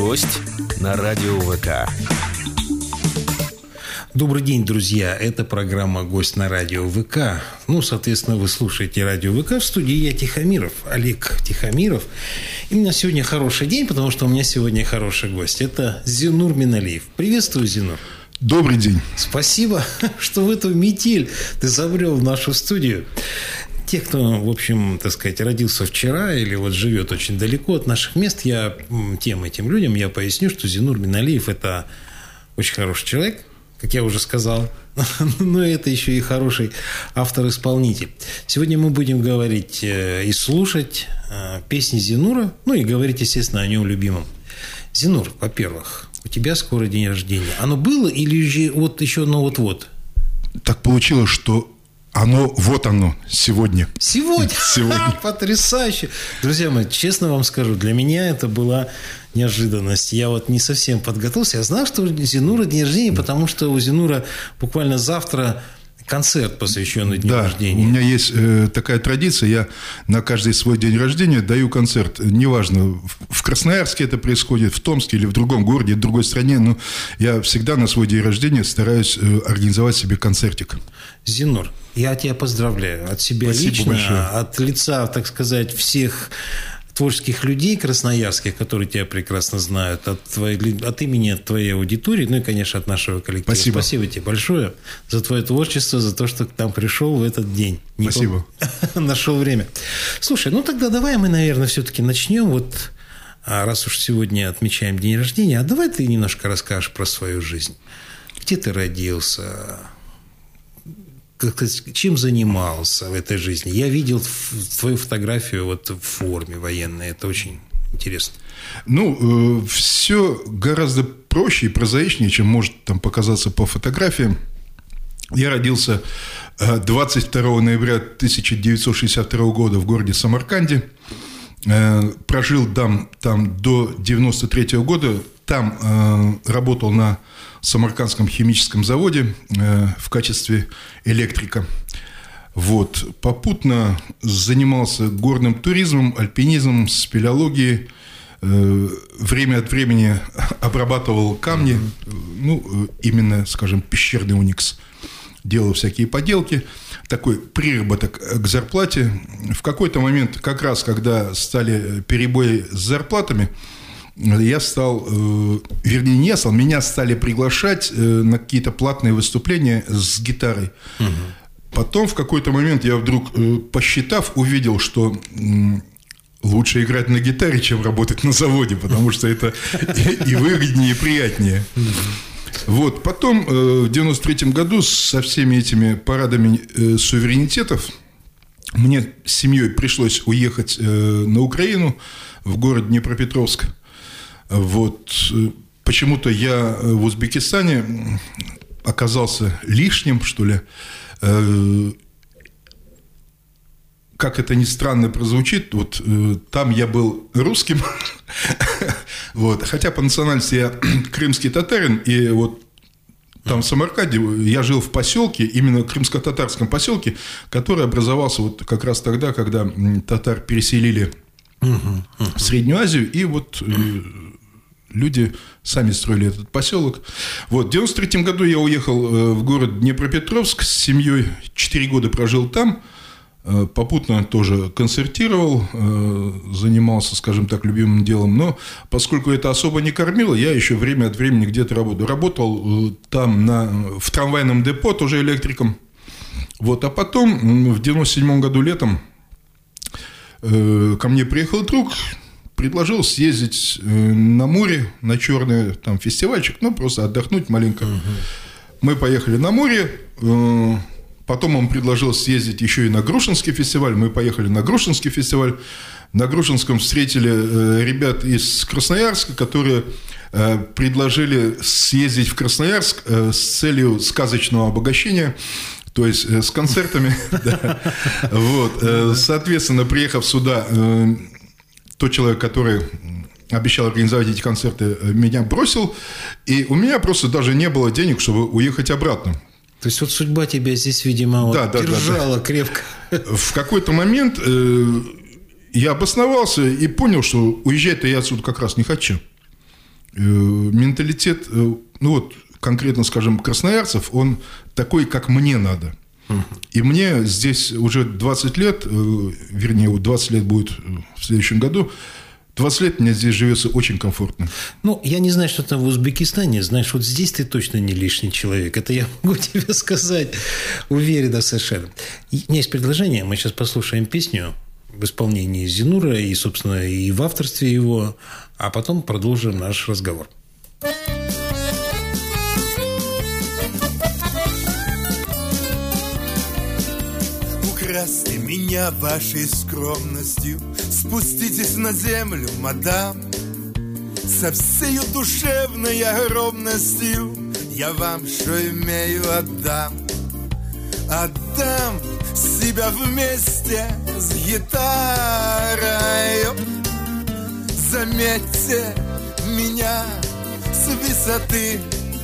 Гость на радио ВК. Добрый день, друзья. Это программа «Гость на радио ВК». Соответственно, вы слушаете радио ВК. В студии я, Тихомиров, Олег Тихомиров. И у меня сегодня хороший день, потому что у меня сегодня хороший гость. Это Зинур Миналиев. Приветствую, Зинур. Добрый день. Спасибо, что в эту метель ты забрел в нашу студию. Те, кто, в общем, так сказать, родился вчера или вот живет очень далеко от наших мест, я этим людям поясню, что Зинур Миналиев – это очень хороший человек, как я уже сказал, но это еще и хороший автор-исполнитель. Сегодня мы будем говорить и слушать песни Зинура, и говорить, естественно, о нем любимом. Зинур, во-первых, у тебя скоро день рождения. Оно было или еще вот-вот? Так получилось, что оно сегодня. Сегодня? Потрясающе. Друзья мои, честно вам скажу, для меня это была неожиданность. Я не совсем подготовился. Я знал, что у Зинура день рождения, потому что у Зинура буквально завтра концерт, посвященный дню рождения. У меня есть такая традиция. Я на каждый свой день рождения даю концерт. Неважно, в Красноярске это происходит, в Томске или в другом городе, в другой стране. Но я всегда на свой день рождения стараюсь организовать себе концертик. Зинур, я тебя поздравляю. От себя Спасибо лично, большое. от лица, так сказать, всех творческих людей красноярских, которые тебя прекрасно знают, от имени твоей аудитории, и, конечно, от нашего коллектива. Спасибо тебе большое за твое творчество, за то, что к нам пришел в этот день. Спасибо. Нашел время. Слушай, тогда давай мы, наверное, все-таки начнем. Раз уж сегодня отмечаем день рождения, давай ты немножко расскажешь про свою жизнь. Где ты родился? Чем занимался в этой жизни? Я видел твою фотографию в форме военной. Это очень интересно. Все гораздо проще и прозаичнее, чем может показаться по фотографиям. Я родился 22 ноября 1962 года в городе Самарканде. Прожил там до 1993 года. Там работал на Самаркандском химическом заводе в качестве электрика. Попутно занимался горным туризмом, альпинизмом, спелеологией. Время от времени обрабатывал камни, именно, скажем, пещерный уникс. Делал всякие поделки. Такой приработок к зарплате. В какой-то момент, как раз когда стали перебои с зарплатами, меня стали приглашать на какие-то платные выступления с гитарой. Угу. Потом в какой-то момент я вдруг, посчитав, увидел, что лучше играть на гитаре, чем работать на заводе, потому что это и выгоднее, и приятнее. Потом в 1993 году со всеми этими парадами суверенитетов мне с семьей пришлось уехать на Украину, в город Днепропетровск. Почему-то я в Узбекистане оказался лишним, что ли. Как это ни странно прозвучит, там я был русским, хотя по национальности я крымский татарин, и там в Самарканде я жил в поселке, именно крымско-татарском поселке, который образовался как раз тогда, когда татар переселили в Среднюю Азию, и люди сами строили этот поселок. В 1993 году я уехал в город Днепропетровск с семьей, 4 года прожил там, попутно тоже концертировал, занимался, скажем так, любимым делом, но поскольку это особо не кормило, я еще время от времени где-то работал. Работал там в трамвайном депо, тоже электриком. А потом в 1997 году летом ко мне приехал друг, предложил съездить на море, на Черное, там фестивальчик, просто отдохнуть маленько. Мы поехали на море, потом он предложил съездить еще и на Грушинский фестиваль, мы поехали на Грушинский фестиваль. На Грушинском встретили ребят из Красноярска, которые предложили съездить в Красноярск с целью сказочного обогащения. То есть с концертами. Соответственно, приехав сюда, тот человек, который обещал организовать эти концерты, меня бросил, и у меня просто даже не было денег, чтобы уехать обратно. То есть судьба тебя здесь, видимо, держала крепко. В какой-то момент я обосновался и понял, что уезжать-то я отсюда как раз не хочу. менталитет, ну вот конкретно, скажем, красноярцев, он такой, как мне надо. И мне здесь уже 20 лет, вернее, вот 20 лет будет в следующем году, 20 лет мне здесь живется очень комфортно. Ну, я не знаю, что там в Узбекистане. Знаешь, вот здесь ты точно не лишний человек. Это я могу тебе сказать уверенно совершенно. У меня есть предложение. Мы сейчас послушаем песню в исполнении Зинура и, собственно, и в авторстве его, а потом продолжим наш разговор. Украсьте меня вашей скромностью, спуститесь на землю, мадам. Со всею душевной огромностью я вам, что имею, отдам. Отдам себя вместе с гитарой. Заметьте меня с высоты.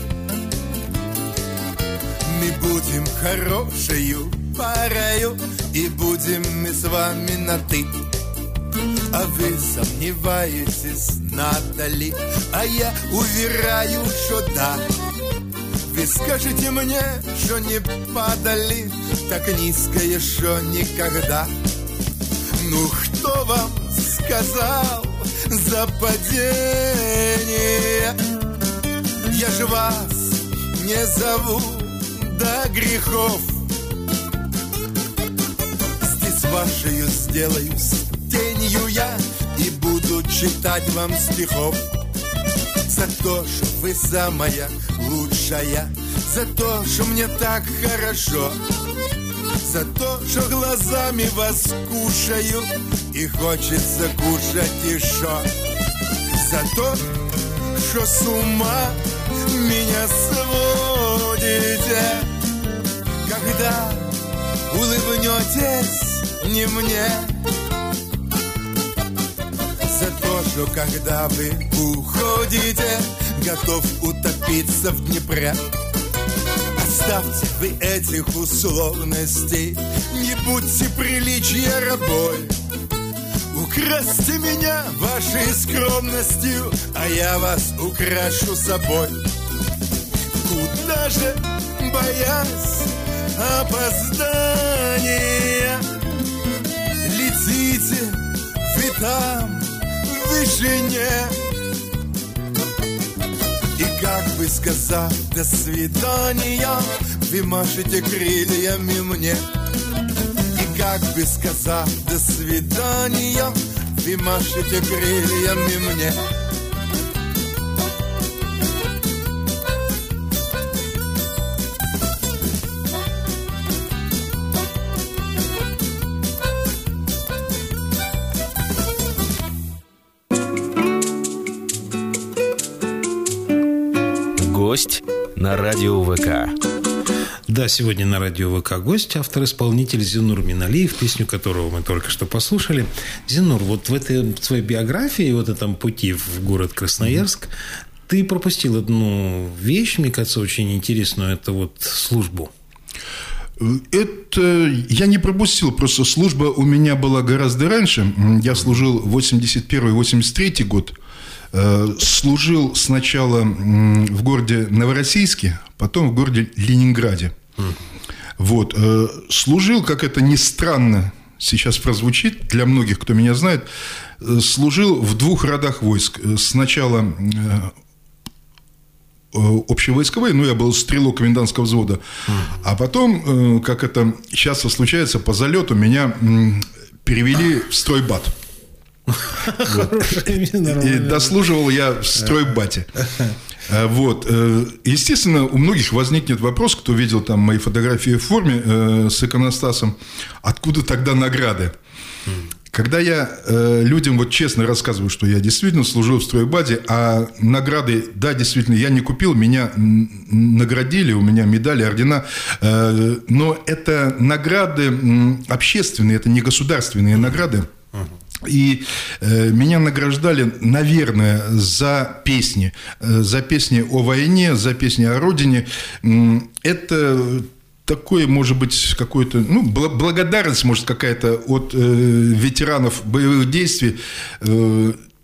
Мы будем хорошею парою, и будем мы с вами на «ты». А вы сомневаетесь, надо ли? А я уверяю, что да. Вы скажете мне, что не падали так низкое, что никогда. Ну, кто вам сказал за падение? Я же вас не зову до грехов. Вашею сделаюсь тенью я и буду читать вам стихов. За то, что вы самая лучшая, за то, что мне так хорошо, за то, что глазами вас кушаю и хочется кушать еще, за то, что с ума меня сводите, когда улыбнетесь не мне. За то, что когда вы уходите, готов утопиться в Днепре. Оставьте вы этих условностей, не будьте приличия рабой. Украсьте меня вашей скромностью, а я вас украшу собой. Куда же, боясь опоздания, летите вы там в вышине? И как бы сказав «до свидания», вы машете крыльями мне. И как бы сказав «до свидания», вы машете крыльями мне. Гость на радио ВК. Да, сегодня на радио ВК гость, автор-исполнитель Зинур Миналиев, песню которого мы только что послушали. Зинур, вот в этой своей биографии, вот этом пути в город Красноярск, ты пропустил одну вещь, мне кажется, очень интересную, это вот службу. Это я не пропустил, просто служба у меня была гораздо раньше. Я служил 81-83 год. Служил сначала в городе Новороссийске, потом в городе Ленинграде. Вот. Служил, как это ни странно сейчас прозвучит, для многих, кто меня знает, служил в двух родах войск. Сначала общевойсковые, я был стрелок комендантского взвода, а потом, как это часто случается, по залету меня перевели в стройбат. И дослуживал я в стройбате. Вот. Естественно, у многих возникнет вопрос, кто видел там мои фотографии в форме с иконостасом, откуда тогда награды? Когда я людям вот честно рассказываю, что я действительно служил в стройбате, а награды, да, действительно, я не купил, меня наградили, у меня медали, ордена, но это награды общественные, это не государственные награды. И меня награждали, наверное, за песни о войне, за песни о родине. Это такое, может быть, какое-то, благодарность, может, какая-то от ветеранов боевых действий.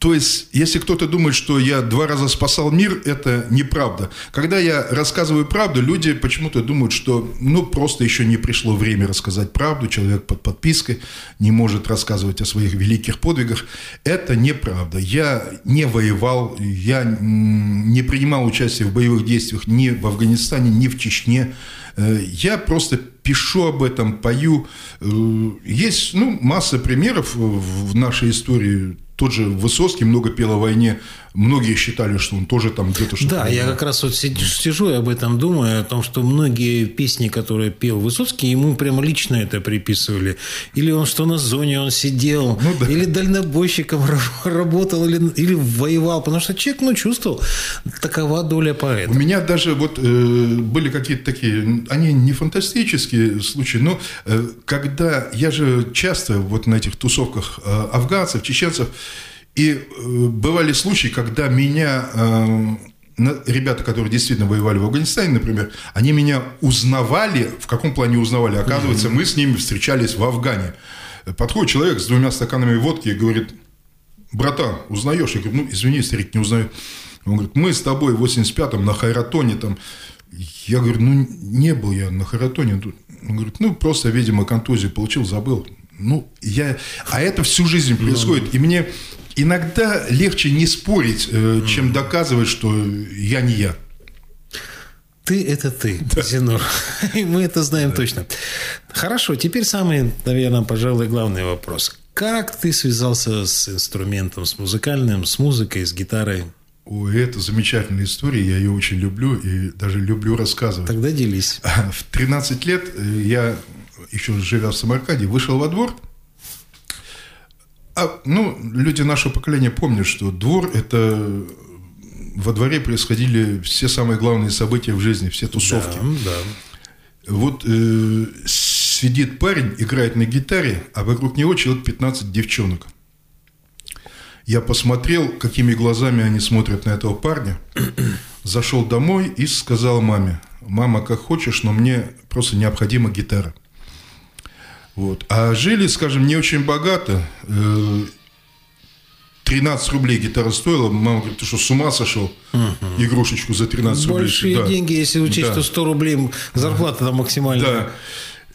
То есть, если кто-то думает, что я 2 раза спасал мир, это неправда. Когда я рассказываю правду, люди почему-то думают, что просто еще не пришло время рассказать правду, человек под подпиской не может рассказывать о своих великих подвигах. Это неправда. Я не воевал, я не принимал участие в боевых действиях ни в Афганистане, ни в Чечне. Я просто пишу об этом, пою. Есть масса примеров в нашей истории. Тот же Высоцкий много пел о войне. Многие считали, что он тоже там где-то что-то... Да, я как раз вот сижу и об этом думаю, о том, что многие песни, которые пел Высоцкий, ему прямо лично это приписывали. Или он что на зоне он сидел, да. или дальнобойщиком работал, или воевал. Потому что человек, чувствовал, такова доля поэта. У меня даже были какие-то такие, они не фантастические случаи, но когда я же часто на этих тусовках афганцев, чеченцев, и бывали случаи, когда меня, ребята, которые действительно воевали в Афганистане, например, они меня узнавали. В каком плане узнавали? Оказывается, мы с ними встречались в Афгане. Подходит человек с 2 стаканами водки и говорит: братан, узнаешь? Я говорю: извини, старик, не узнаю. Он говорит: мы с тобой в 85-м на Хайратоне там. Я говорю: не был я на Хайратоне. Он говорит: просто, видимо, контузию получил, забыл. А это всю жизнь происходит. И мне иногда легче не спорить, чем доказывать, что я не я. Ты – это ты, Зинур. И мы это знаем точно. Хорошо, теперь самый, наверное, пожалуй, главный вопрос. Как ты связался с инструментом, с музыкальным, с музыкой, с гитарой? Ой, это замечательная история, я ее очень люблю и даже люблю рассказывать. Тогда делись. В 13 лет я, еще живя в Самарканде, вышел во двор. Люди нашего поколения помнят, что двор – это во дворе происходили все самые главные события в жизни, все тусовки. Да. Сидит парень, играет на гитаре, а вокруг него человек 15 девчонок. Я посмотрел, какими глазами они смотрят на этого парня, зашел домой и сказал маме: мама, как хочешь, но мне просто необходима гитара. А жили, скажем, не очень богато. 13 рублей гитара стоила. Мама говорит: ты что, с ума сошел? Игрушечку за 13 рублей. Большие деньги, если учесть, что 100 рублей зарплата там максимальная. Да.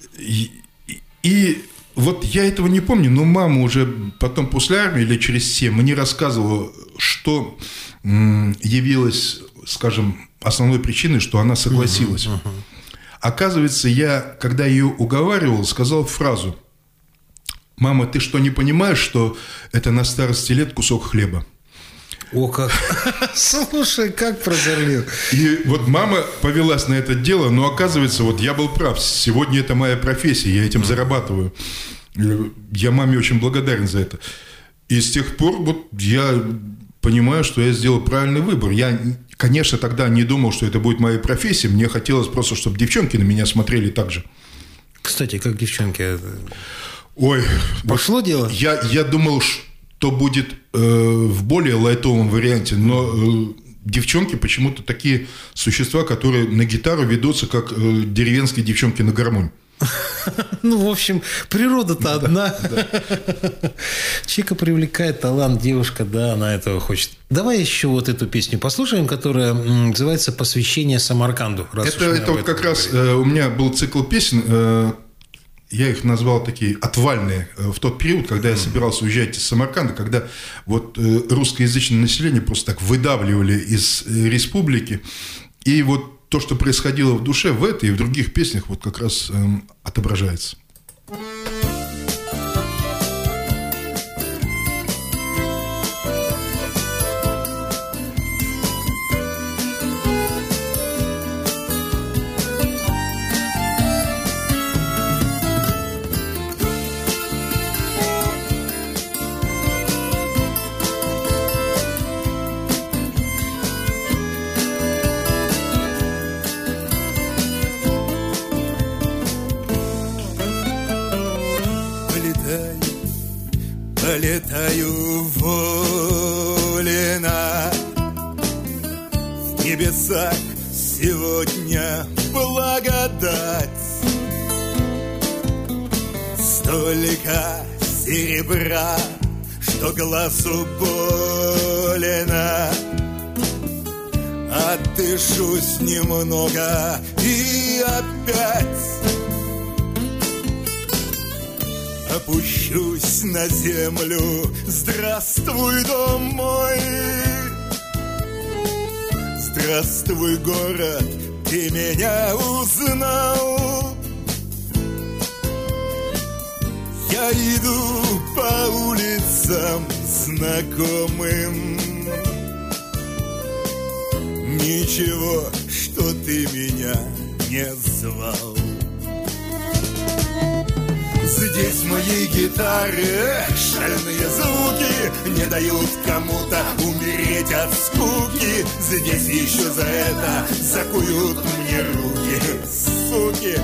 И я этого не помню, но мама уже потом после армии, лет через 7, мне рассказывала, что явилось, скажем, основной причиной, что она согласилась. Оказывается, я, когда ее уговаривал, сказал фразу: мама, ты что, не понимаешь, что это на старости лет кусок хлеба? О, как! Слушай, как прозорлил. И мама повелась на это дело, но оказывается, я был прав. Сегодня это моя профессия, я этим зарабатываю. Я маме очень благодарен за это. И с тех пор я понимаю, что я сделал правильный выбор. Я, конечно, тогда не думал, что это будет моей профессией. Мне хотелось просто, чтобы девчонки на меня смотрели так же. Кстати, как девчонки? Ой. Пошло дело? Я думал, что будет в более лайтовом варианте, но девчонки почему-то такие существа, которые на гитару ведутся, как деревенские девчонки на гармонь. В общем, природа-то одна. Человека привлекает талант, девушка, да, она этого хочет. Давай еще эту песню послушаем, которая называется «Посвящение Самарканду». Это как раз у меня был цикл песен, я их назвал такие отвальные, в тот период, когда я собирался уезжать из Самарканда, когда русскоязычное население просто так выдавливали из республики, и то, что происходило в душе в этой и в других песнях, как раз отображается. Полетаю волена в небесах сегодня благодать. Столько серебра, что глазу больно. Отдышусь немного и опять опущусь на землю. Здравствуй, дом мой, здравствуй, город, ты меня узнал. Я иду по улицам знакомым. Ничего, что ты меня не звал. Здесь моей гитары шальные звуки не дают кому-то умереть от скуки. Здесь еще за это закуют мне руки, суки.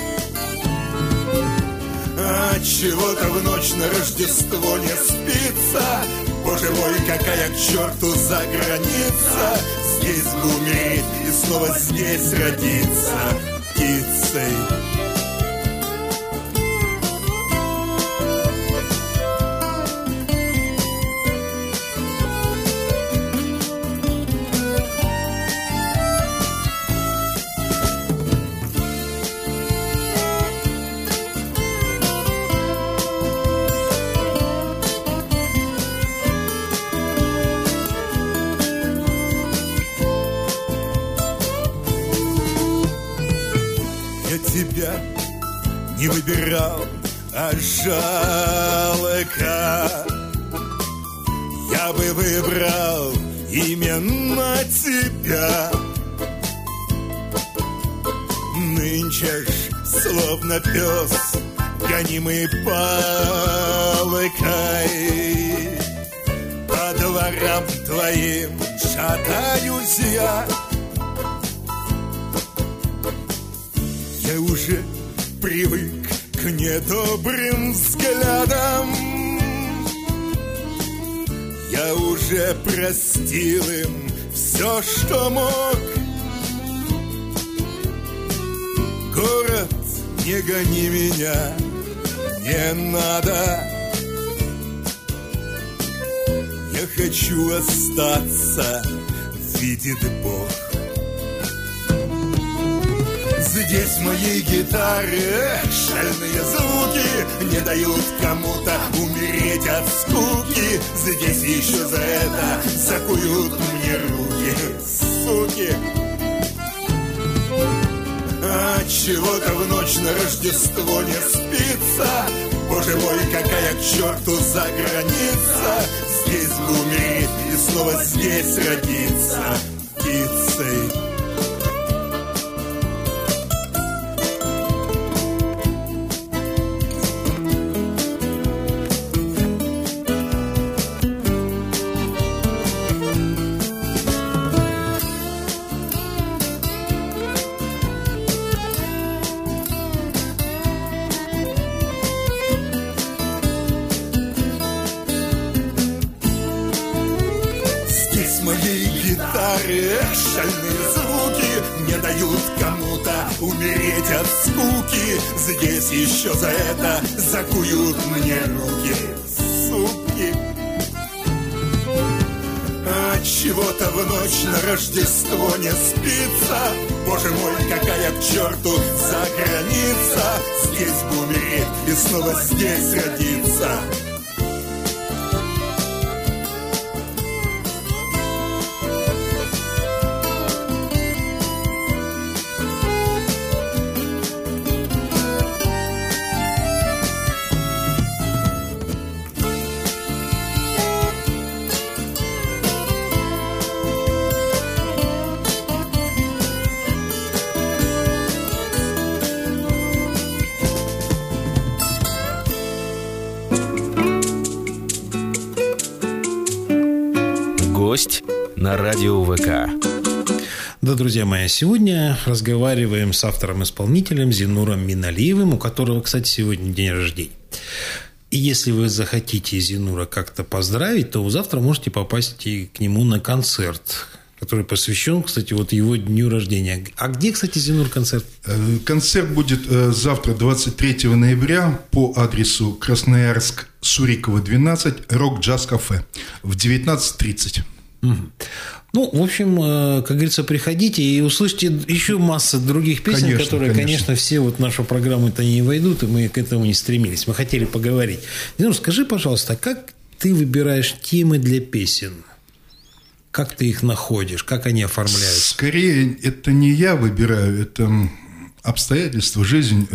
Отчего-то в ночь на Рождество не спится. Боже мой, какая к черту за граница. Здесь бы умереть и снова здесь родиться птицей. Тебя не выбирал, а жалко. Я бы выбрал именно тебя. Нынче ж, словно пес, гонимый палкой, по дворам твоим шатаюсь я. Я уже привык к недобрым взглядам. Я уже простил им все, что мог. Город, не гони меня, не надо. Я хочу остаться, видит Бог. Здесь моей гитары шальные звуки не дают кому-то умереть от скуки. Здесь еще за это закуют мне руки, суки. Отчего-то в ночь на Рождество не спится. Боже мой, какая к черту за граница. Здесь бы умереть и снова здесь родиться птицей. Шальные звуки не дают кому-то умереть от скуки. Здесь еще за это закуют мне руки, суки. Отчего-то в ночь на Рождество не спится. Боже мой, какая к черту за граница. Здесь бы умереть и снова здесь родиться. Гость на радио ВК. Да, друзья мои, сегодня разговариваем с автором-исполнителем Зинуром Миналиевым, у которого, кстати, сегодня день рождения. И если вы захотите Зинура как-то поздравить, то завтра можете попасть и к нему на концерт, который посвящен, кстати, вот его дню рождения. А где, кстати, Зинур, концерт? Концерт будет завтра, 23 ноября, по адресу Красноярск, Сурикова, 12, Рок-джаз-кафе в 19:30. Ну, в общем, как говорится, приходите и услышите еще массу других песен, которые, конечно, все вот в нашу программу-то не войдут, и мы к этому не стремились. Мы хотели поговорить. Зинур, скажи, пожалуйста, как ты выбираешь темы для песен? Как ты их находишь? Как они оформляются? Скорее, это не я выбираю, это обстоятельства, жизнь.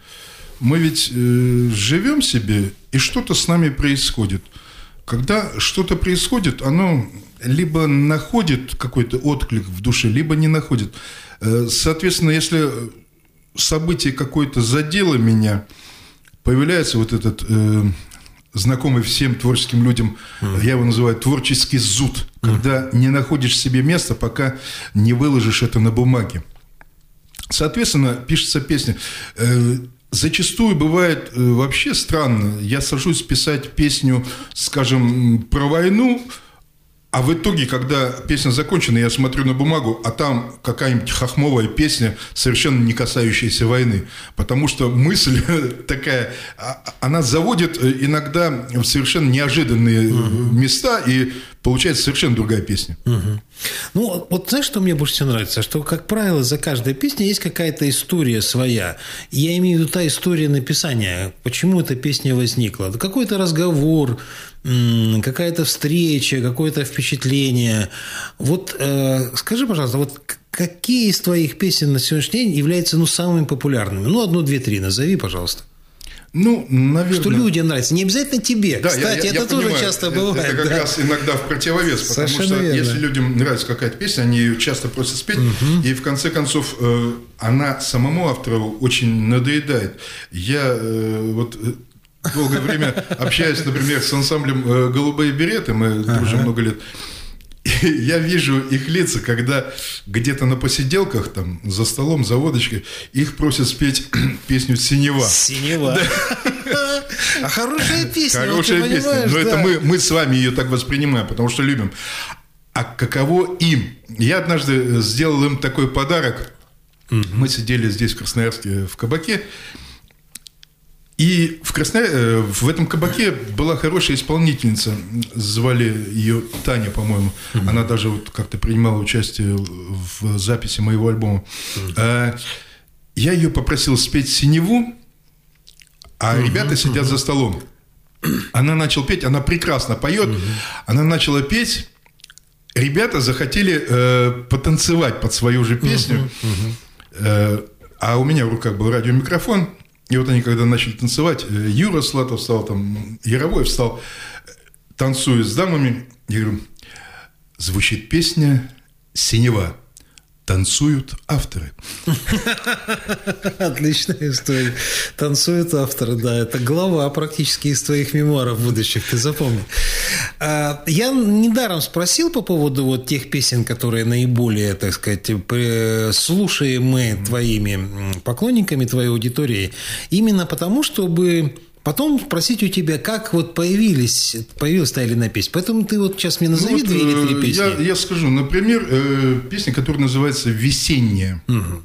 Мы ведь живем себе, и что-то с нами происходит. Когда что-то происходит, оно либо находит какой-то отклик в душе, либо не находит. Соответственно, если событие какое-то задело меня, появляется вот этот знакомый всем творческим людям, я его называю творческий зуд, когда не находишь себе места, пока не выложишь это на бумаге. Соответственно, пишется песня. Зачастую бывает вообще странно. Я сажусь писать песню, скажем, про войну, а в итоге, когда песня закончена, я смотрю на бумагу, а там какая-нибудь хохмовая песня, совершенно не касающаяся войны. Потому что мысль такая, она заводит иногда в совершенно неожиданные места, и получается совершенно другая песня. Ну, вот знаешь, что мне больше всего нравится? Что, как правило, за каждой песней есть какая-то история своя. Я имею в виду та история написания, почему эта песня возникла. Какой-то разговор, какая-то встреча, какое-то впечатление. Вот скажи, пожалуйста, вот какие из твоих песен на сегодняшний день являются самыми популярными? Ну, 1, 2, 3 назови, пожалуйста. Ну, наверное... Что людям нравится. Не обязательно тебе. Да, кстати, я это тоже понимаю. часто бывает. Это как раз иногда в противовес. Совершенно потому что верно. если людям нравится какая-то песня, они ее часто просят спеть, и в конце концов она самому автору очень надоедает. Я вот долгое время общаюсь, например, с ансамблем «Голубые береты», мы дружим много лет. И я вижу их лица, когда где-то на посиделках, там, за столом, за водочкой, их просят спеть песню «Синева». «Синева». А хорошая песня. Хорошая песня. Но это мы с вами ее так воспринимаем, потому что любим. А каково им? Я однажды сделал им такой подарок. Мы сидели здесь, в Красноярске, в кабаке. И в этом кабаке была хорошая исполнительница, звали ее Таня, по-моему. Она даже вот как-то принимала участие в записи моего альбома. Я ее попросил спеть «Синеву», а ребята сидят за столом. Она начала петь, она прекрасно поет, она начала петь, ребята захотели потанцевать под свою же песню, а у меня в руках был радиомикрофон. И вот они, когда начали танцевать, Юра Слатов встал, там, Яровой встал, танцует с дамами. Я говорю, звучит песня «Синева». Танцуют авторы. Отличная история. Танцуют авторы, да. Это глава практически из твоих мемуаров будущих, ты запомни. Я недаром спросил по поводу вот тех песен, которые наиболее, так сказать, слушаемые твоими поклонниками, твоей аудиторией, именно потому, чтобы потом спросить у тебя, как вот появилась та или иная песня. Поэтому ты вот сейчас мне назови 2 или 3 песни. Я скажу, например, песня, которая называется «Весенняя».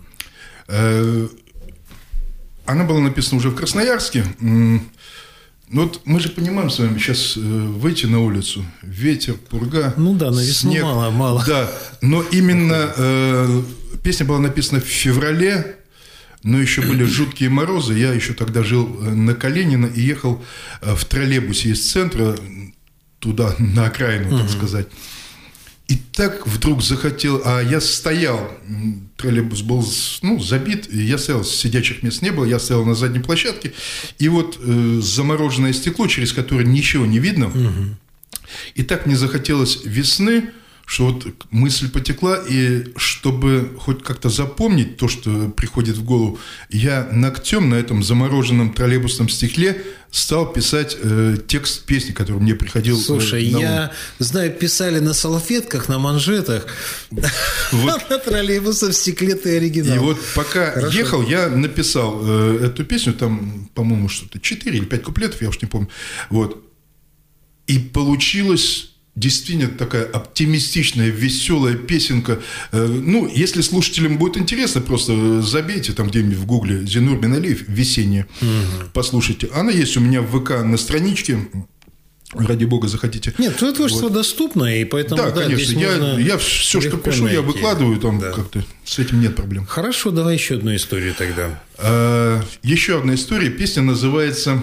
Она была написана уже в Красноярске. Вот мы же понимаем с вами, сейчас выйти на улицу, ветер, пурга, ну да, на весну снег. мало. Да, но именно песня была написана в феврале, но еще были жуткие морозы. Я еще тогда жил на Калинина и ехал в троллейбусе из центра туда, на окраину, так сказать. И так вдруг захотел... А я стоял, троллейбус был забит, и я стоял, сидячих мест не было, я стоял на задней площадке, и вот замороженное стекло, через которое ничего не видно, и так мне захотелось весны, что вот мысль потекла, и чтобы хоть как-то запомнить то, что приходит в голову, я ногтем на этом замороженном троллейбусном стекле стал писать текст песни, который мне приходил. Слушай, я знаю, писали на салфетках, на манжетах, на троллейбусном стекле ты оригинал. И вот пока ехал, я написал эту песню, там, по-моему, что-то 4 или 5 куплетов, я уж не помню. Вот. И получилось действительно такая оптимистичная, веселая песенка. Ну, если слушателям будет интересно, просто забейте там где-нибудь в гугле Зинур Беналиев «Весенняя». Послушайте. Она есть у меня в ВК на страничке. Ради бога, захотите. Нет, твое творчество доступно, и поэтому... Да, конечно. Я все, что пишу, я выкладываю, там как-то с этим нет проблем. Хорошо, давай еще одну историю тогда. Еще одна история. Песня называется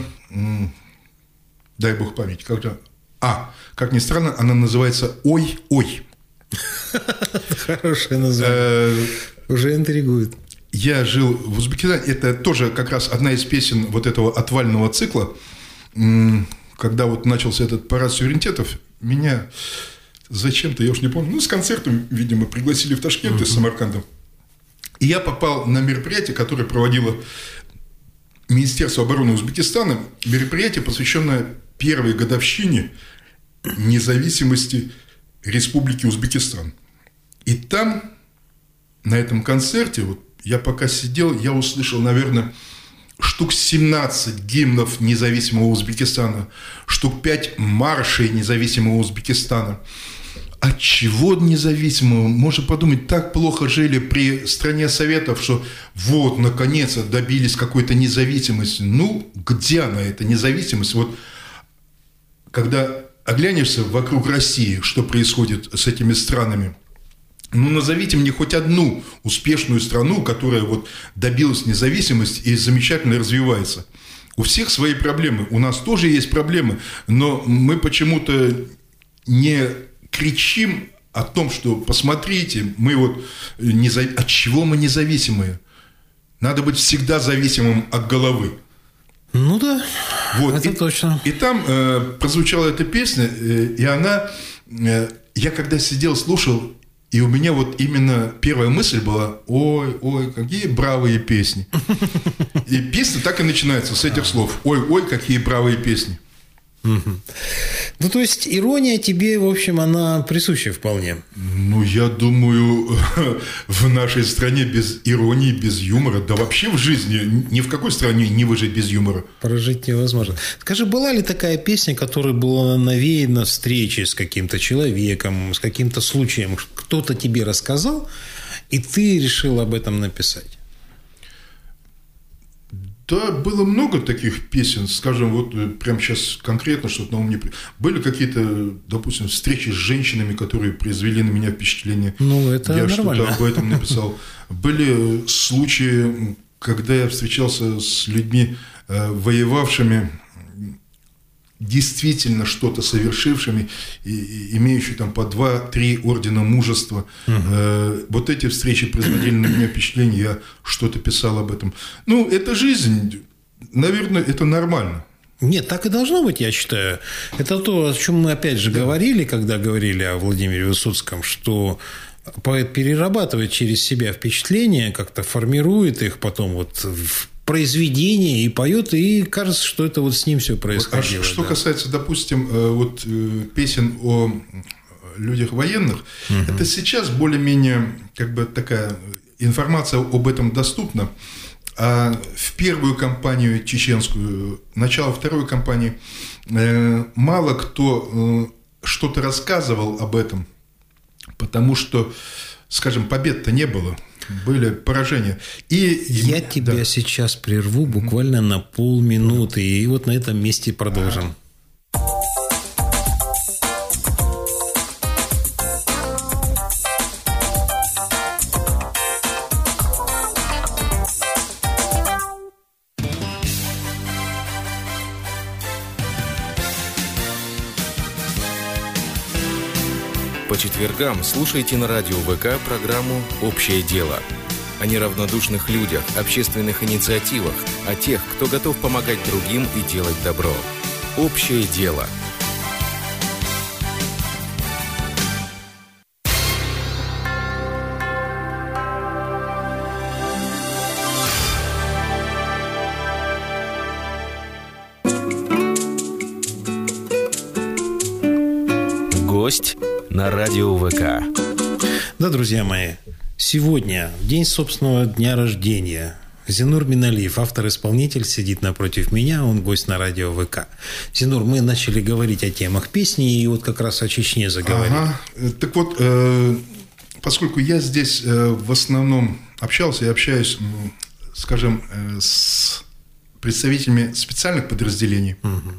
«Дай бог памяти». Как ни странно, она называется «Ой-ой». Хорошее название. Уже интригует. Я жил в Узбекистане. Это тоже как раз одна из песен вот этого отвального цикла. Когда вот начался этот парад суверенитетов, меня зачем-то, я уж не помню, с концертом, видимо, пригласили в Ташкент из Самарканда. И я попал на мероприятие, которое проводило Министерство обороны Узбекистана. Мероприятие, посвященное первой годовщине независимости Республики Узбекистан. И там, на этом концерте, вот я пока сидел, я услышал, наверное, штук 17 гимнов независимого Узбекистана, штук 5 маршей независимого Узбекистана. От чего независимого? Можно подумать, так плохо жили при стране Советов, что вот, наконец, добились какой-то независимости. Ну, где она, эта независимость? Вот, когда оглянешься вокруг России, что происходит с этими странами, ну, назовите мне хоть одну успешную страну, которая вот добилась независимости и замечательно развивается. У всех свои проблемы. У нас тоже есть проблемы, но мы почему-то не кричим о том, что посмотрите, мы вот от чего мы независимые? Надо быть всегда зависимым от головы. Ну да, вот. Это точно. И там прозвучала эта песня, и она... Я когда сидел, слушал... И у меня вот именно первая мысль была: ой, какие бравые песни. И песня так и начинается с этих слов: ой, какие бравые песни. Ну, то есть, ирония тебе, в общем, она присуща вполне. Ну, я думаю, в нашей стране без иронии, без юмора, да вообще в жизни ни в какой стране не выжить без юмора. Прожить невозможно. Скажи, была ли такая песня, которая была навеяна встречей с каким-то человеком, с каким-то случаем, кто-то тебе рассказал, и ты решил об этом написать? Да, было много таких песен, скажем, вот прямо сейчас конкретно что-то на ум не... Были какие-то, допустим, встречи с женщинами, которые произвели на меня впечатление. Ну, это я нормально. Что-то об этом написал. Были случаи, когда я встречался с людьми, воевавшими, действительно что-то совершившими, и имеющими там по 2-3 ордена мужества. Вот эти встречи производили на меня впечатление, я что-то писал об этом. Ну, это жизнь, наверное, это нормально. Нет, так и должно быть, я считаю. Это то, о чем мы опять же говорили, когда говорили о Владимире Высоцком, что поэт перерабатывает через себя впечатления, как-то формирует их потом вот в произведение и поет, и кажется, что это вот с ним все происходило. Что касается, допустим, вот песен о людях военных, это сейчас более-менее как бы такая информация об этом доступна. А в первую кампанию чеченскую, начало второй кампании, мало кто что-то рассказывал об этом, потому что, скажем, побед-то не было. Были поражения. Я тебя сейчас прерву буквально на полминуты, и вот на этом месте продолжим. По четвергам слушайте на радио ВК программу «Общее дело». О неравнодушных людях, общественных инициативах, о тех, кто готов помогать другим и делать добро. «Общее дело». Гость на радио ВК. Да, друзья мои, сегодня день собственного дня рождения. Зинур Миналиев, автор-исполнитель, сидит напротив меня, он гость на радио ВК. Зинур, мы начали говорить о темах песни, и вот как раз о Чечне заговорили. Ага. Так вот, поскольку я здесь в основном общался и общаюсь, скажем, с представителями специальных подразделений,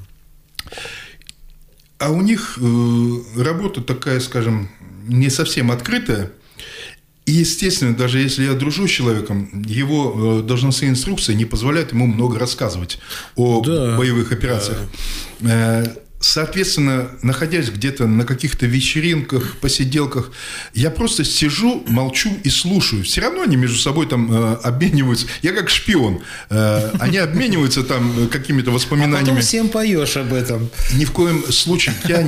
а у них работа такая, скажем, не совсем открытая. И, естественно, даже если я дружу с человеком, его должностные инструкции не позволяют ему много рассказывать о боевых операциях. Соответственно, находясь где-то на каких-то вечеринках, посиделках, я просто сижу, молчу и слушаю. Все равно они между собой там обмениваются. Я как шпион. Они обмениваются там какими-то воспоминаниями. А потом всем поешь об этом. Ни в коем случае я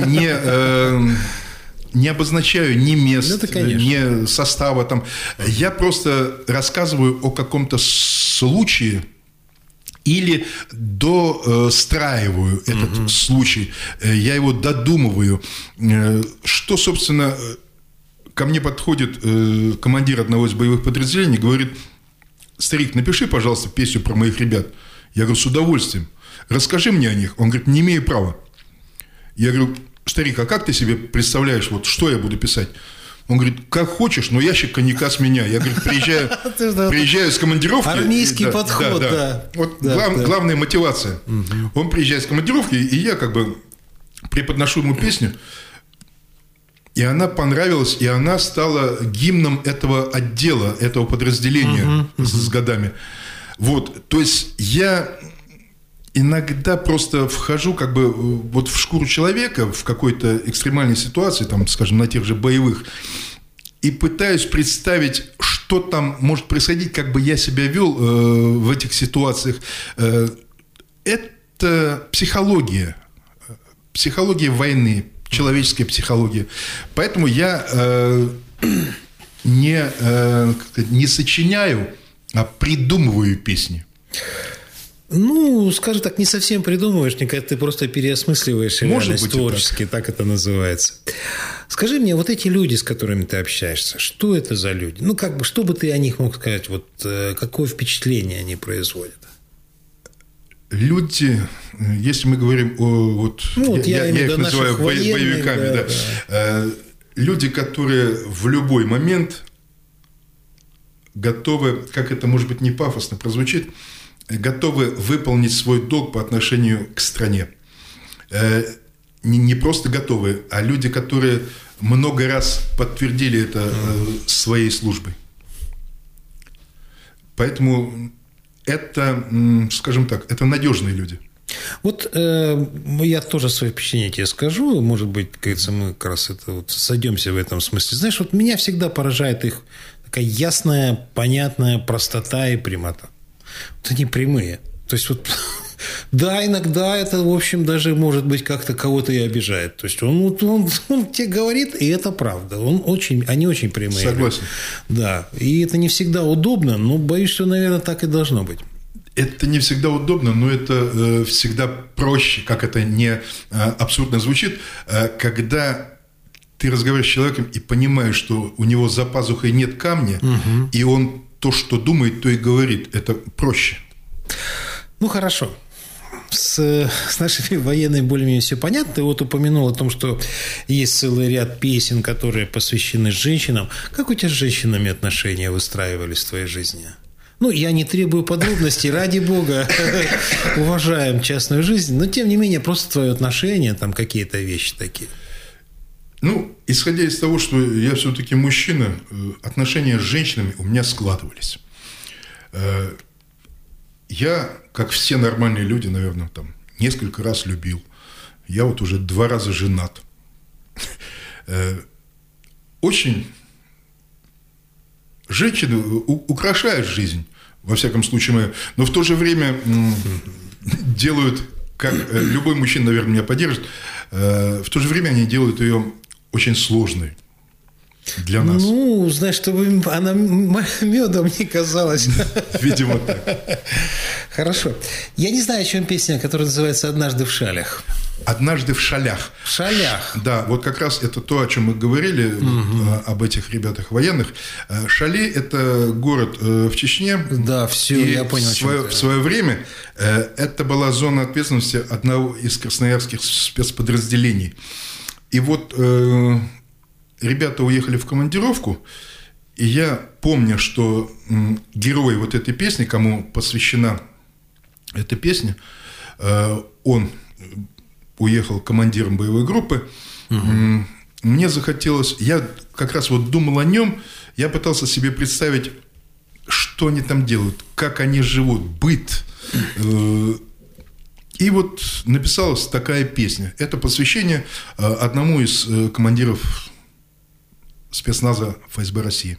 не обозначаю ни мест, ни состава. Там. Я просто рассказываю о каком-то случае, или достраиваю этот случай, я его додумываю. Что, собственно, ко мне подходит командир одного из боевых подразделений, говорит: старик, напиши, пожалуйста, песню про моих ребят. Я говорю: с удовольствием. Расскажи мне о них. Он говорит: не имею права. Я говорю: старик, а как ты себе представляешь, вот что я буду писать? Он говорит: как хочешь, но ящик коньяка с меня. Я, говорит, приезжаю с командировки. Армейский подход, да. Вот главная мотивация. Он приезжает с командировки, и я как бы преподношу ему песню. И она понравилась, и она стала гимном этого отдела, этого подразделения с годами. Вот, то есть я иногда просто вхожу как бы вот в шкуру человека в какой-то экстремальной ситуации, там, скажем, на тех же боевых, и пытаюсь представить, что там может происходить, как бы я себя вел в этих ситуациях. Это психология войны, человеческая психология. Поэтому я не сочиняю, а придумываю песни. Ну, скажем так, не совсем придумываешь, мне кажется, ты просто переосмысливаешь реальность творчески, так это называется. Скажи мне, вот эти люди, с которыми ты общаешься, что это за люди? Ну, как бы, что бы ты о них мог сказать, вот какое впечатление они производят? Люди, если мы говорим о... я их называю боевиками, да. Люди, которые в любой момент готовы, как это, может быть, не пафосно прозвучит, готовы выполнить свой долг по отношению к стране. Не просто готовы, а люди, которые много раз подтвердили это своей службой. Поэтому это, скажем так, это надежные люди. Вот я тоже свои впечатления тебе скажу. Может быть, как говорится, мы как раз это вот сойдемся в этом смысле. Знаешь, вот меня всегда поражает их такая ясная, понятная простота и прямота. Вот они прямые. То есть, вот, да, иногда это, в общем, даже, может быть, как-то кого-то и обижает. То есть, он тебе говорит, и это правда. Они очень прямые. Согласен. Да. И это не всегда удобно, но боюсь, что, наверное, так и должно быть. Это не всегда удобно, но это всегда проще, как это не абсурдно звучит, когда ты разговариваешь с человеком и понимаешь, что у него за пазухой нет камня, и он то, что думает, то и говорит. Это проще. Ну, хорошо. С нашими военными более-менее все понятно. Ты вот упомянул о том, что есть целый ряд песен, которые посвящены женщинам. Как у тебя с женщинами отношения выстраивались в твоей жизни? Ну, я не требую подробностей, ради бога, уважаем частную жизнь, но, тем не менее, просто твое отношение, там какие-то вещи такие. Ну, исходя из того, что я все-таки мужчина, отношения с женщинами у меня складывались. Я, как все нормальные люди, наверное, там несколько раз любил. Я вот уже 2 раза женат. Очень женщины украшают жизнь, во всяком случае, мою, но в то же время делают, как любой мужчина, наверное, меня поддержит, в то же время они делают ее очень сложной. для нас? Ну, знаешь, чтобы она медом не казалась. Видимо, так. Хорошо. Я не знаю, о чем песня, которая называется «Однажды в шалях». «Однажды в шалях». В шалях. Да, вот как раз это то, о чем мы говорили, об этих ребятах военных. Шали – это город в Чечне. Да, все, и я понял. В свое время это была зона ответственности одного из красноярских спецподразделений. И вот ребята уехали в командировку, и я помню, что герой вот этой песни, кому посвящена эта песня, он уехал командиром боевой группы. Мне захотелось, я как раз вот думал о нем, я пытался себе представить, что они там делают, как они живут, быт. И вот написалась такая песня. Это посвящение одному из командиров спецназа ФСБ России.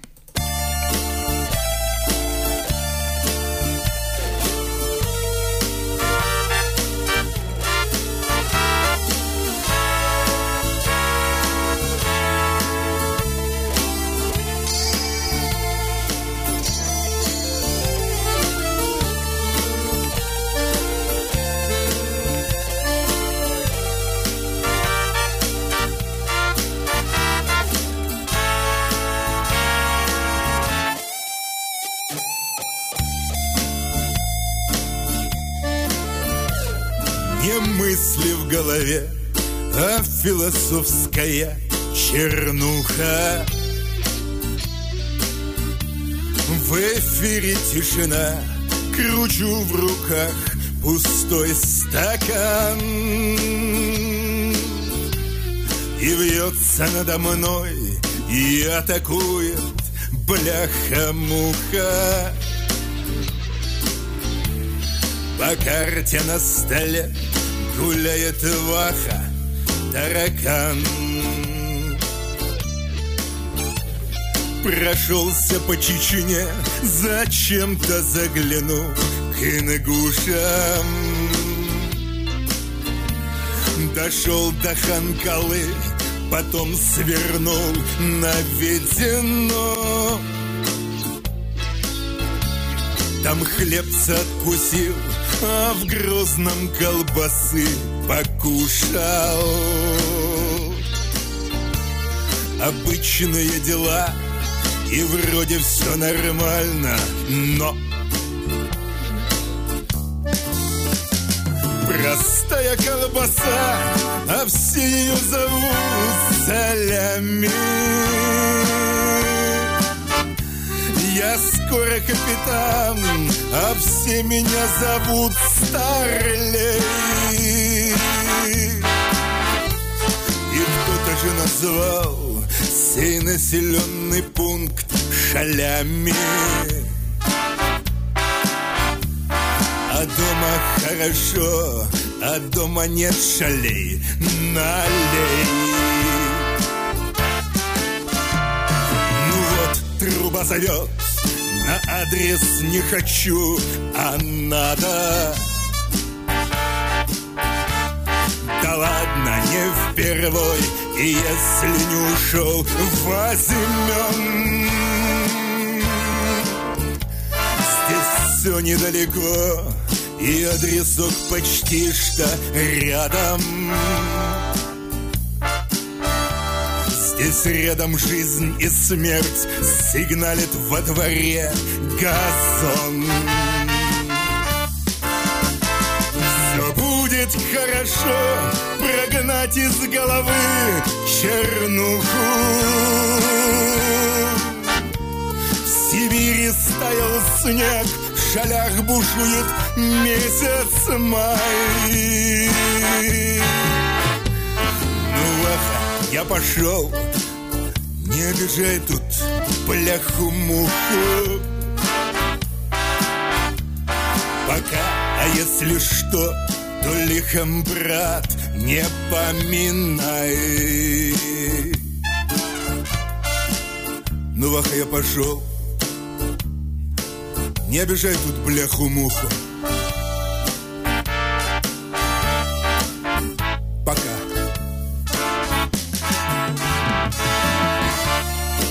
Не мысли в голове, а философская чернуха. В эфире тишина, кручу в руках пустой стакан. И вьется надо мной, и атакует бляха-муха. По карте на столе гуляет ваха, таракан. Прошелся по Чечне, зачем-то заглянул к ингушам. Дошел до Ханкалы, потом свернул на Ведено. Там хлебца откусил, а в Грозном колбасы покушал. Обычные дела, и вроде все нормально, но простая колбаса, а все ее зовут Салями. Я скоро капитан, а все меня зовут Старлей. И кто-то же назвал сей населенный пункт шалями. А дома хорошо, а дома нет шалей, налей. Ну вот, труба зовет, на адрес не хочу, а надо. Да ладно, не впервой, и если не ушел, возьмем. Здесь все недалеко, и адресок почти что рядом. Здесь рядом жизнь и смерть сигналит во дворе газон. Все будет хорошо, прогнать из головы чернуху. В Сибири стаял снег, в шалях бушует месяц май. Ну, Ваха, я пошел, не обижай тут бляху-муху. Пока, а если что, то лихом, брат, не поминай. Ну, Ваха, я пошел, не обижай тут бляху-муху. Пока.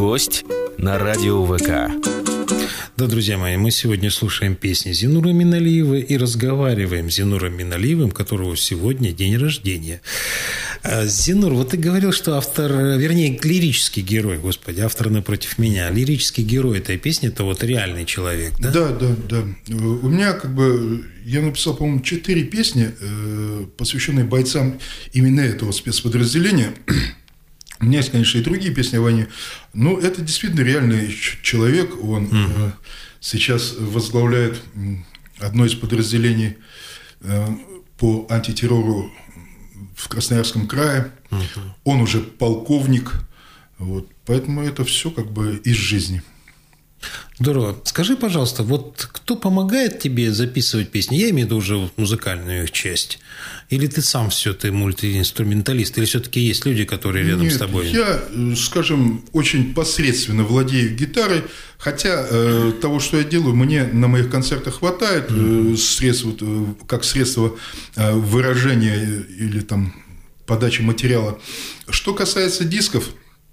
Гость на радио ВК. Да, друзья мои, мы сегодня слушаем песни Зинуры Миналиевой и разговариваем с Зинуром Миналиевым, которого сегодня день рождения. Зинур, вот ты говорил, что автор, вернее, лирический герой, господи, автор напротив меня, лирический герой этой песни – это вот реальный человек, да? Да. У меня я написал, по-моему, 4 песни, посвященные бойцам именно этого спецподразделения. У меня есть, конечно, и другие песни о войне, но это действительно реальный человек. Он сейчас возглавляет одно из подразделений по антитеррору в Красноярском крае. Он уже полковник. Вот. Поэтому это все из жизни. Здорово. Скажи, пожалуйста, вот кто помогает тебе записывать песни? Я имею в виду уже музыкальную их часть. Или ты сам ты мультиинструменталист? Или все-таки есть люди, которые рядом с тобой? Я, скажем, очень посредственно владею гитарой. Хотя того, что я делаю, мне на моих концертах хватает средств, как средство выражения или там подачи материала. Что касается дисков,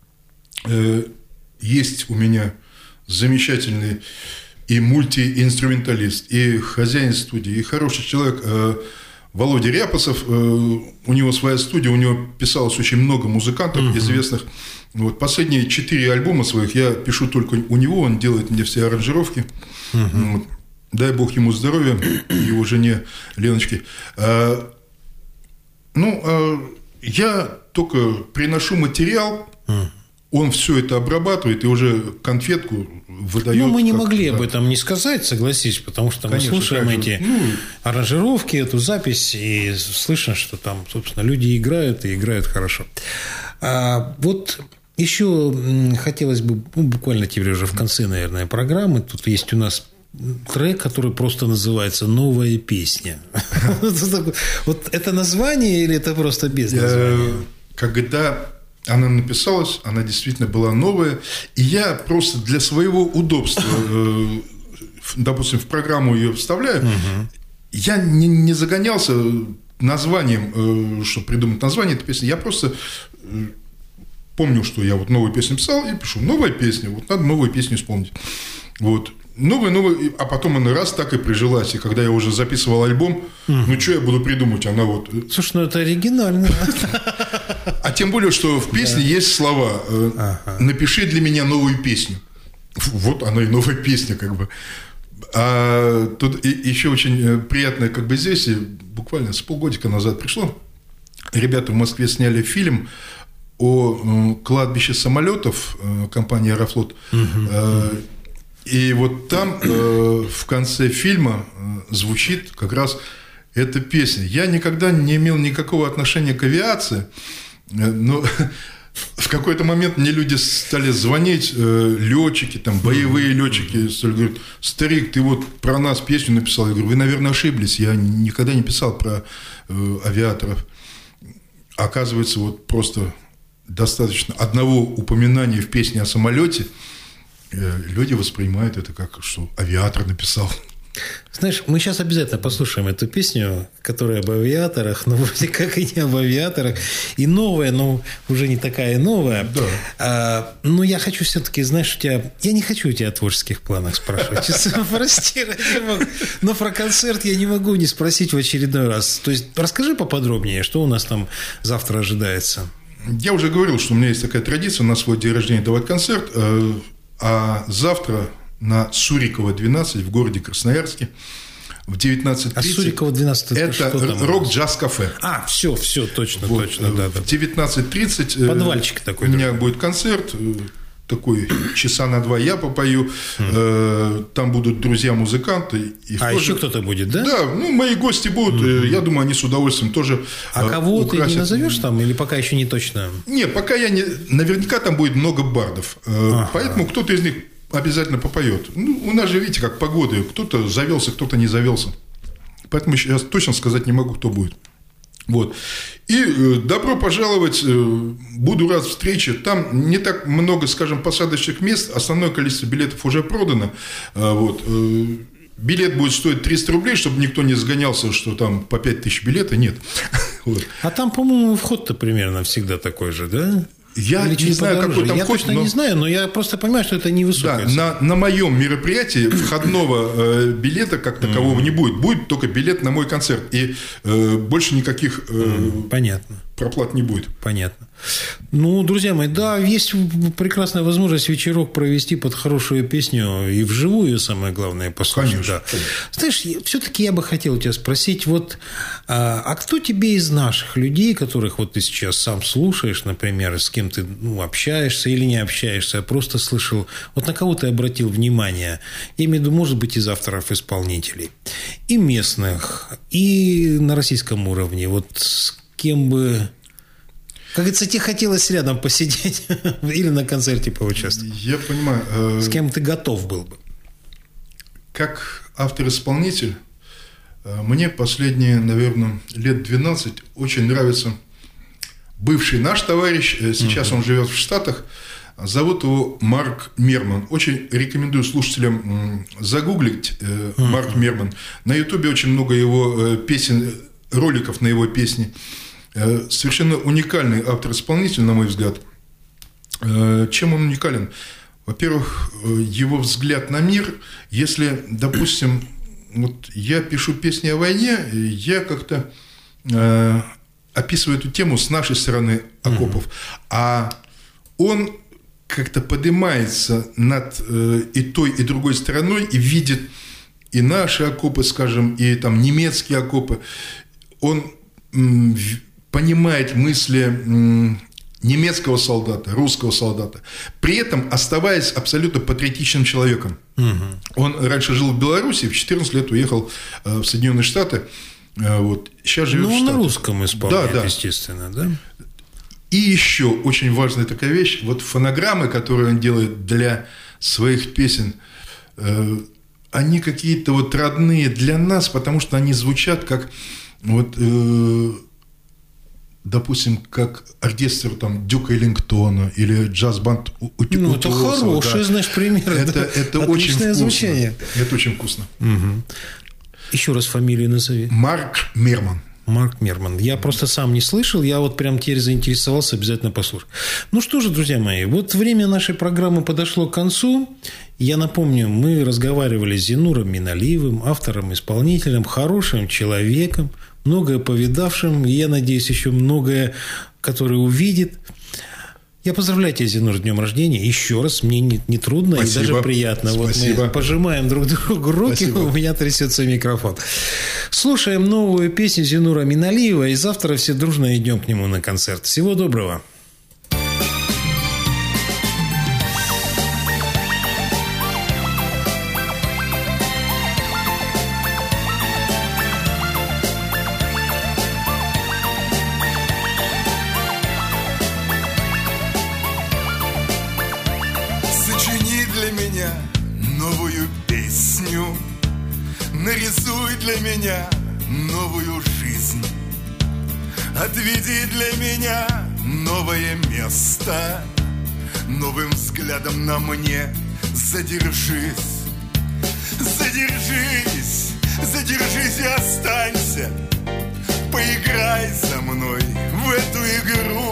есть у меня замечательный и мультиинструменталист, и хозяин студии, и хороший человек Володя Ряпосов. У него своя студия, у него писалось очень много музыкантов известных. Вот, последние 4 альбома своих я пишу только у него, он делает мне все аранжировки. Вот. Дай бог ему здоровья, его жене Леночке. Я только приношу материал, он все это обрабатывает и уже конфетку выдает. Мы не могли об этом не сказать, согласись, потому что мы слушаем эти аранжировки, эту запись, и слышно, что там, собственно, люди играют и играют хорошо. Вот еще хотелось бы, буквально теперь уже в конце, наверное, программы, тут есть у нас трек, который просто называется «Новая песня». Вот это название или это просто без названия? Когда она написалась, она действительно была новая, и я просто для своего удобства, допустим, в программу ее вставляю, я не загонялся названием, чтобы придумать название этой песни, я просто помню, что я вот новую песню писал, и пишу «новая песня», вот надо новую песню исполнить. Вот. Новая, а потом она раз так и прижилась. И когда я уже записывал альбом, что я буду придумать? Она вот... Слушай, это оригинально. А тем более, что в песне есть слова «Напиши для меня новую песню». Вот она и новая песня, А тут еще очень приятно, здесь, буквально с полгодика назад пришло. Ребята в Москве сняли фильм о кладбище самолетов компании «Аэрофлот». И вот там в конце фильма звучит как раз эта песня. Я никогда не имел никакого отношения к авиации, но в какой-то момент мне люди стали звонить, летчики, боевые летчики, говорят: старик, ты вот про нас песню написал. Я говорю: вы, наверное, ошиблись, я никогда не писал про авиаторов. Оказывается, вот просто достаточно одного упоминания в песне о самолете, люди воспринимают это как, что авиатор написал. Знаешь, мы сейчас обязательно послушаем эту песню, которая об авиаторах, но вроде как и не об авиаторах, и новая, но уже не такая новая. Да. Но я хочу все-таки, знаешь, я не хочу у тебя о творческих планах спрашивать. Прости, но про концерт я не могу не спросить в очередной раз. То есть расскажи поподробнее, что у нас там завтра ожидается. Я уже говорил, что у меня есть такая традиция на свой день рождения давать концерт. А завтра на Сурикова, 12 в городе Красноярске в 19:30. А Сурикова, 12 это рок-джаз-кафе. Все, точно, вот, точно. Да. В 19:30 подвальчик такой. У меня будет концерт, такой часа на 2 я попою. Там будут друзья-музыканты. Еще кто-то будет, да? Да, мои гости будут. Я думаю, они с удовольствием тоже кого украсят. Ты не назовешь там или пока еще не точно? Не, пока я не... Наверняка там будет много бардов. Поэтому кто-то из них обязательно попоет. У нас же, видите, как погода. Кто-то завелся, кто-то не завелся. Поэтому сейчас точно сказать не могу, кто будет. Вот. И добро пожаловать, буду рад встрече. Там не так много, скажем, посадочных мест, основное количество билетов уже продано. Вот. Билет будет стоить 300 рублей, чтобы никто не сгонялся, что там по 5000 билета, нет. Вот. А там, по-моему, вход-то примерно всегда такой же, да? Я не знаю, какой там вход. Я точно не знаю, но я просто понимаю, что это невысокая цена. На моем мероприятии входного билета как такового не будет. Будет только билет на мой концерт. И больше никаких проплат не будет. Понятно. Ну, друзья мои, да, есть прекрасная возможность вечерок провести под хорошую песню и вживую, самое главное, послушать. Конечно. Да. Знаешь, все-таки я бы хотел тебя спросить, вот, а кто тебе из наших людей, которых вот ты сейчас сам слушаешь, например, с кем ты общаешься или не общаешься, а просто слышал, вот на кого ты обратил внимание? Я имею в виду, может быть, из авторов-исполнителей, и местных, и на российском уровне, вот с кем бы... Как говорится, тебе хотелось рядом посидеть или на концерте поучаствовать? Я понимаю. С кем ты готов был бы? Как автор-исполнитель, мне последние, наверное, лет 12 очень нравится бывший наш товарищ, сейчас он живет в Штатах, зовут его Марк Мерман. Очень рекомендую слушателям загуглить Марк Мерман. На Ютубе очень много его песен, роликов на его песни. Совершенно уникальный автор-исполнитель, на мой взгляд. Чем он уникален? Во-первых, его взгляд на мир. Если, допустим, вот я пишу песни о войне, я как-то описываю эту тему с нашей стороны окопов, а он как-то поднимается над и той, и другой стороной и видит и наши окопы, скажем, и там немецкие окопы. Он понимает мысли немецкого солдата, русского солдата, при этом оставаясь абсолютно патриотичным человеком. Он раньше жил в Беларуси, в 14 лет уехал в Соединенные Штаты, вот, сейчас живет в Штатах. На русском исполняет, естественно, да? И еще очень важная такая вещь, вот фонограммы, которые он делает для своих песен, они какие-то вот родные для нас, потому что они звучат как вот... допустим, как оркестр там Дюка Эллингтона или джаз-банд Ну, это хороший, знаешь, пример. Это очень вкусно. Звучание. Это очень вкусно. Еще раз фамилию назови. Марк Мерман. Марк Мерман. Я просто сам не слышал, я вот прям теперь заинтересовался, обязательно послушаю. Ну что же, друзья мои, вот время нашей программы подошло к концу. Я напомню, мы разговаривали с Зинуром Миналиевым, автором-исполнителем, хорошим человеком, многое повидавшим, и я надеюсь, еще многое, которое увидит. Я поздравляю тебя, Зинур, с днем рождения. Еще раз, мне не трудно. Спасибо. И даже приятно. Спасибо. Вот мы пожимаем друг другу руки, Спасибо. У меня трясется микрофон. Слушаем новую песню Зинура Миналиева, и завтра все дружно идем к нему на концерт. Всего доброго. Нарисуй для меня новую жизнь, отведи для меня новое место, новым взглядом на мне задержись, задержись, задержись и останься, поиграй со мной в эту игру,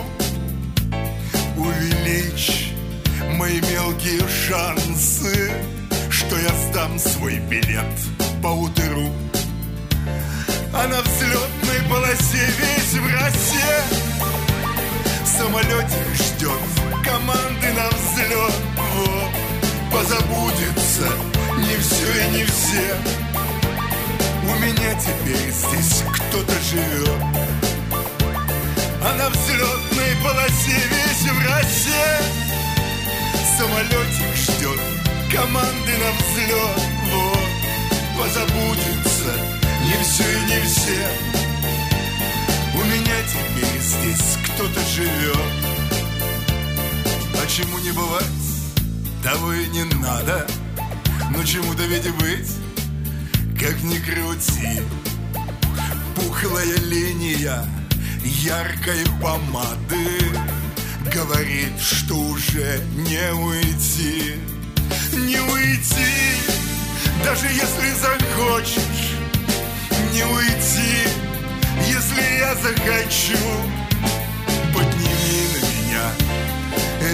увеличь мои мелкие шансы, что я сдам свой билет поутру. А на взлетной полосе весь в росе самолетик ждет команды на взлет. Вот, позабудется не все и не все. У меня теперь здесь кто-то живет. А на взлетной полосе весь в росе самолетик ждет команды на взлет. Вот, позабудется не все и не все. У меня теперь здесь кто-то живет. А чему не бывать, того и не надо. Но чему-то ведь быть, как ни крути. Пухлая линия яркой помады говорит, что уже не уйти. Не уйти, даже если захочешь. Не уйти, если я захочу. Подними на меня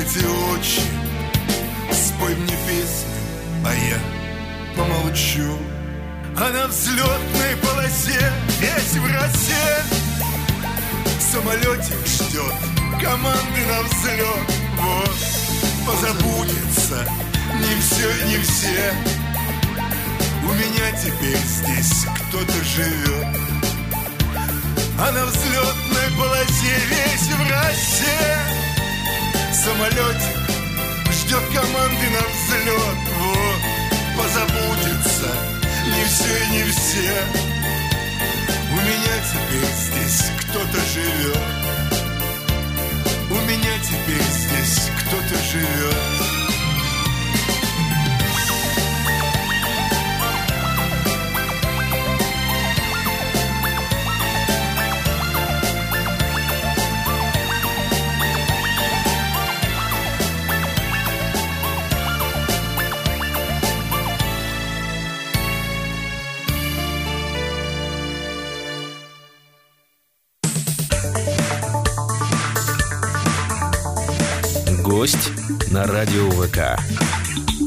эти очи, спой мне песню, а я помолчу. А на взлетной полосе весь в росе самолетик ждет команды на взлет. Вот, позабудется не все и не все. У меня теперь здесь кто-то живет. А на взлетной полосе весь в росе самолетик ждет команды на взлет. Вот, позабудется не все и не все. У меня теперь здесь кто-то живет. У меня теперь здесь кто-то живет. Гость на радио ВК.